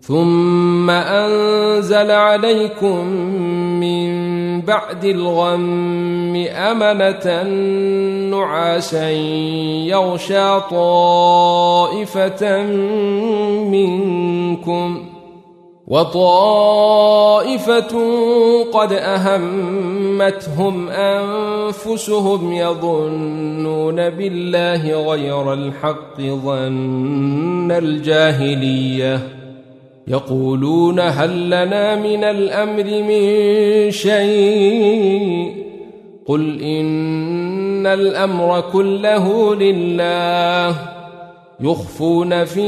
ثم أنزل عليكم من بعد الغم أمنة نعاسا يغشى طائفة منكم وطائفة قد أهمتهم أنفسهم يظنون بالله غير الحق ظن الجاهلية يقولون هل لنا من الأمر من شيء قل إن الأمر كله لله يخفون في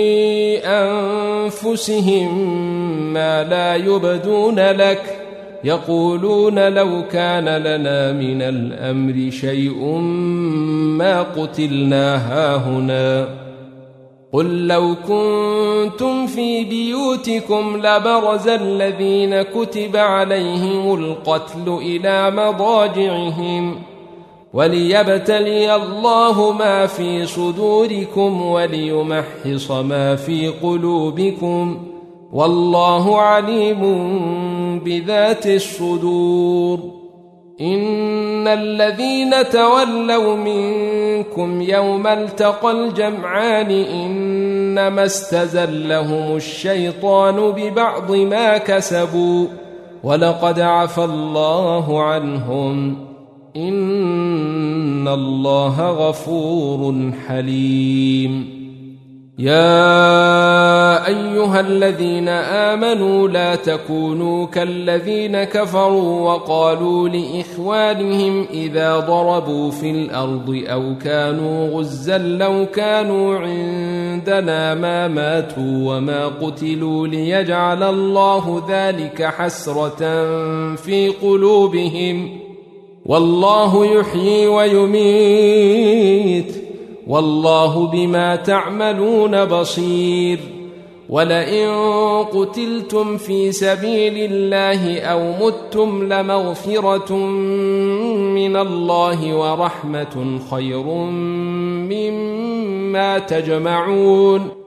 أنفسهم ما لا يبدون لك يقولون لو كان لنا من الأمر شيء ما قتلنا هاهنا قل لو كنتم في بيوتكم لبرز الذين كتب عليهم القتل إلى مضاجعهم وليبتلي الله ما في صدوركم وليمحص ما في قلوبكم والله عليم بذات الصدور إن الذين تولوا منكم يوم التقى الجمعان إنما استزلهم الشيطان ببعض ما كسبوا ولقد عفى الله عنهم إن الله غفور حليم يا أيها الذين آمنوا لا تكونوا كالذين كفروا وقالوا لإخوانهم إذا ضربوا في الأرض أو كانوا غزا لو كانوا عندنا ما ماتوا وما قتلوا ليجعل الله ذلك حسرة في قلوبهم والله يحيي ويميت والله بما تعملون بصير ولئن قتلتم في سبيل الله أو متم لمغفرة من الله ورحمة خير مما تجمعون